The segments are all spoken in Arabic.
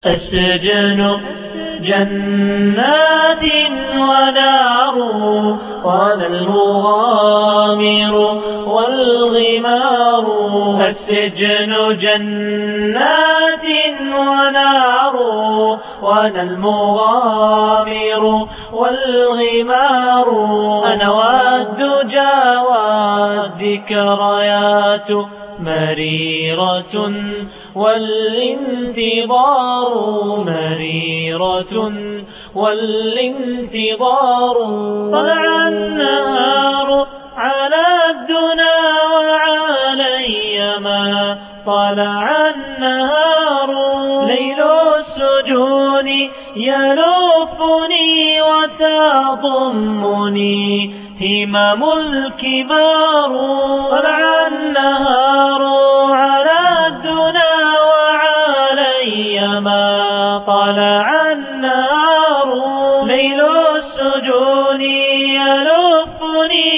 السجن جنات ونار، وأنا المغامر والغمار. السجن جنات ونار، وأنا المغامر والغمار. أنا والدجى والذكريات مريرة والانتظار مريرة والانتظار. طلع النهار على الدنا وعلي ما طلع النهار. ليل السجون يلفني وتضمني همم الكبار. طلع النهار على الدنا وعلي ما طلع النهار. ليل السجون يلفني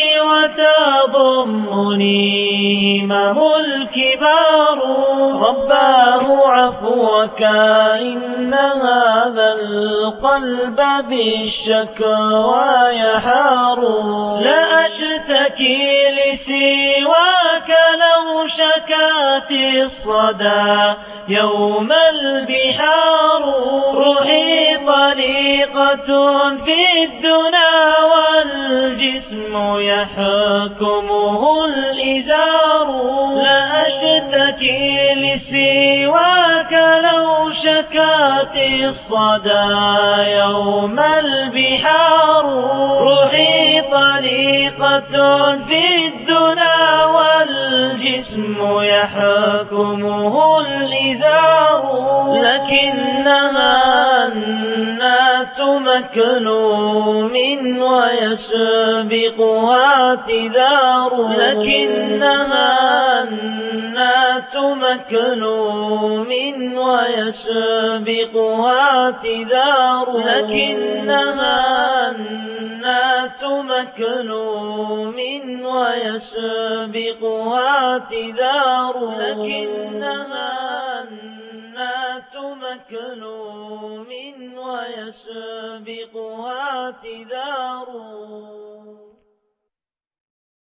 وتضمني همم الكبار. رباه عفوك إن هذا القلب بالشكوى يحار. لا أشتكي لسواك لو شكات الصدى يوم البحار. روحي طليقة في الدنا والجسم يحكمه الإزار. لا أشتكي لسواك لو شكات الصدى يوم البحار. روحي طليقة في الدنا والجسم يحكمه الإزار. لكنها النات مكلوم ويسبقها اعتذار. لكنها النات مكلوم ويسبقها اعتذار. لكنها النات مكلوم ويسبقها اعتذار. لكنها النات مكلوم ويسبقها اعتذار.